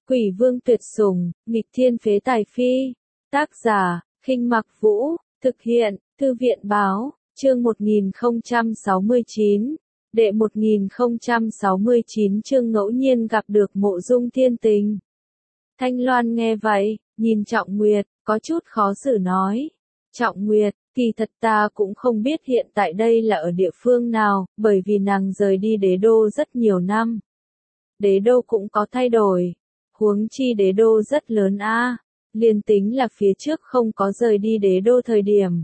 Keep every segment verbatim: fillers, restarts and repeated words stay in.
Quỷ vương tuyệt sủng, nghịch thiên phế tài phi. Tác giả, Khinh Mặc Vũ, thực hiện, Thư viện báo, chương một nghìn không trăm sáu mươi chín, đệ một nghìn không trăm sáu mươi chín chương ngẫu nhiên gặp được Mộ Dung Thiên Tình. Thanh Loan nghe vậy, nhìn Trọng Nguyệt, có chút khó xử nói. Trọng Nguyệt, kỳ thật ta cũng không biết hiện tại đây là ở địa phương nào, bởi vì nàng rời đi đế đô rất nhiều năm. Đế đô cũng có thay đổi, huống chi đế đô rất lớn a, liền tính là phía trước không có rời đi đế đô thời điểm.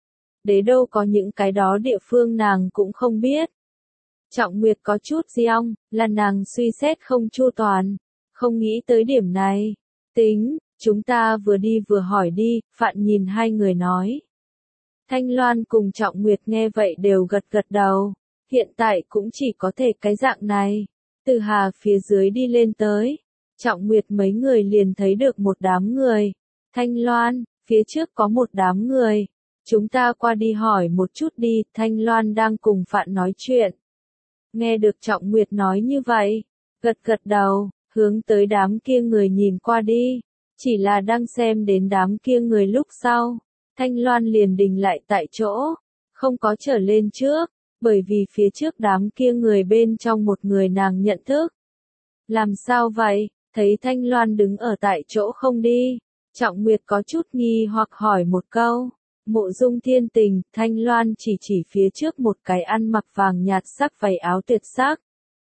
Đế đô có những cái đó địa phương nàng cũng không biết. Trọng Nguyệt có chút giong, là nàng suy xét không chu toàn, không nghĩ tới điểm này. Tính, chúng ta vừa đi vừa hỏi đi, Phạn nhìn hai người nói. Thanh Loan cùng Trọng Nguyệt nghe vậy đều gật gật đầu, hiện tại cũng chỉ có thể cái dạng này. Từ Hà phía dưới đi lên tới, Trọng Nguyệt mấy người liền thấy được một đám người. Thanh Loan, phía trước có một đám người, chúng ta qua đi hỏi một chút đi. Thanh Loan đang cùng Phạn nói chuyện. Nghe được Trọng Nguyệt nói như vậy, gật gật đầu, hướng tới đám kia người nhìn qua đi. Chỉ là đang xem đến đám kia người lúc sau, Thanh Loan liền đình lại tại chỗ, không có trở lên trước, bởi vì phía trước đám kia người bên trong một người nàng nhận thức. Làm sao vậy? Thấy Thanh Loan đứng ở tại chỗ không đi, Trọng Nguyệt có chút nghi hoặc hỏi một câu. Mộ Dung Thiên Tình, Thanh Loan chỉ chỉ phía trước một cái ăn mặc vàng nhạt sắc váy áo tuyệt sắc.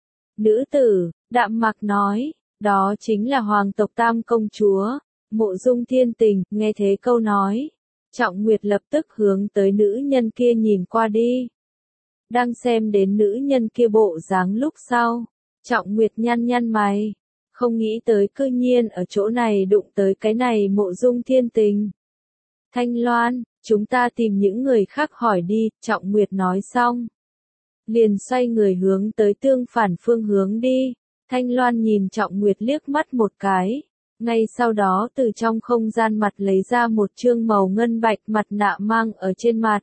Nữ tử, đạm mặc nói, đó chính là hoàng tộc Tam công chúa. Mộ Dung Thiên Tình, nghe thế câu nói, Trọng Nguyệt lập tức hướng tới nữ nhân kia nhìn qua đi. Đang xem đến nữ nhân kia bộ dáng lúc sau, Trọng Nguyệt nhăn nhăn mày, không nghĩ tới cư nhiên ở chỗ này đụng tới cái này Mộ Dung Thiên Tình. Thanh Loan, chúng ta tìm những người khác hỏi đi, Trọng Nguyệt nói xong. Liền xoay người hướng tới tương phản phương hướng đi. Thanh Loan nhìn Trọng Nguyệt liếc mắt một cái. Ngay sau đó từ trong không gian mặt lấy ra một chương màu ngân bạch mặt nạ mang ở trên mặt.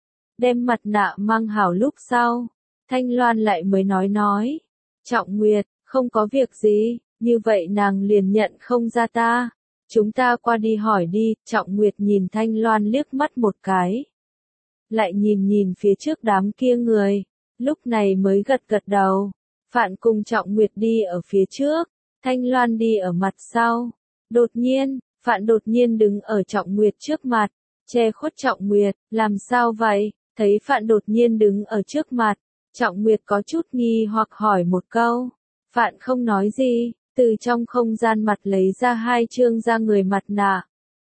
Đem mặt nạ mang hảo lúc sau, Thanh Loan lại mới nói nói. Trọng Nguyệt, không có việc gì, như vậy nàng liền nhận không ra ta. Chúng ta qua đi hỏi đi. Trọng Nguyệt nhìn Thanh Loan liếc mắt một cái. Lại nhìn nhìn phía trước đám kia người, lúc này mới gật gật đầu. Phạn cùng Trọng Nguyệt đi ở phía trước, Thanh Loan đi ở mặt sau. Đột nhiên, Phạn đột nhiên đứng ở Trọng Nguyệt trước mặt, che khuất Trọng Nguyệt. Làm sao vậy? Thấy Phạn đột nhiên đứng ở trước mặt, Trọng Nguyệt có chút nghi hoặc hỏi một câu. Phạn không nói gì, từ trong không gian mặt lấy ra hai chương ra người mặt nạ.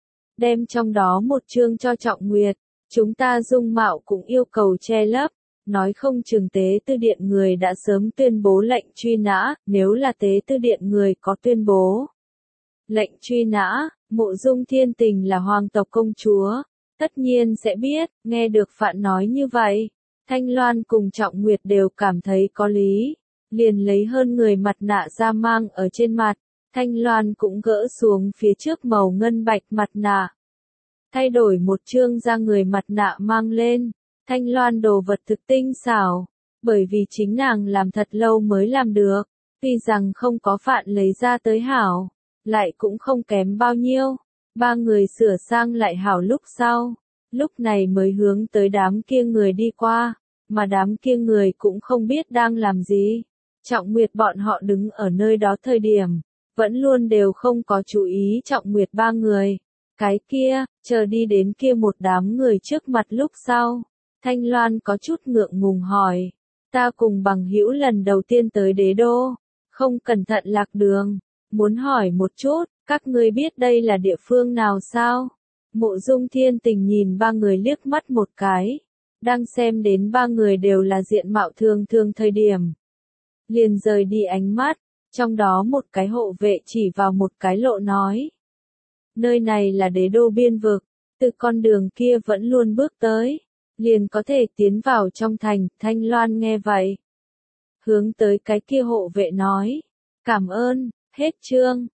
Đem trong đó một chương cho Trọng Nguyệt, chúng ta dung mạo cũng yêu cầu che lấp. Nói không chừng tế tư điện người đã sớm tuyên bố lệnh truy nã, nếu là tế tư điện người có tuyên bố lệnh truy nã, Mộ Dung Thiên Tình là hoàng tộc công chúa, tất nhiên sẽ biết. Nghe được Phạn nói như vậy, Thanh Loan cùng Trọng Nguyệt đều cảm thấy có lý, liền lấy hơn người mặt nạ ra mang ở trên mặt. Thanh Loan cũng gỡ xuống phía trước màu ngân bạch mặt nạ, thay đổi một chương ra người mặt nạ mang lên. Thanh Loan đồ vật thực tinh xảo, bởi vì chính nàng làm thật lâu mới làm được, tuy rằng không có Phạn lấy ra tới hảo, lại cũng không kém bao nhiêu. Ba người sửa sang lại hảo lúc sau, lúc này mới hướng tới đám kia người đi qua, mà đám kia người cũng không biết đang làm gì. Trọng Nguyệt bọn họ đứng ở nơi đó thời điểm, vẫn luôn đều không có chú ý Trọng Nguyệt ba người. Cái kia, chờ đi đến kia một đám người trước mặt lúc sau. Thanh Loan có chút ngượng ngùng hỏi, ta cùng bằng hữu lần đầu tiên tới đế đô, không cẩn thận lạc đường, muốn hỏi một chút, các ngươi biết đây là địa phương nào sao? Mộ Dung Thiên Tình nhìn ba người liếc mắt một cái, đang xem đến ba người đều là diện mạo thường thường thời điểm. Liền rời đi ánh mắt, trong đó một cái hộ vệ chỉ vào một cái lộ nói. Nơi này là đế đô biên vực, từ con đường kia vẫn luôn bước tới, liền có thể tiến vào trong thành. Thanh Loan nghe vậy, hướng tới cái kia hộ vệ nói, cảm ơn. Hết chương.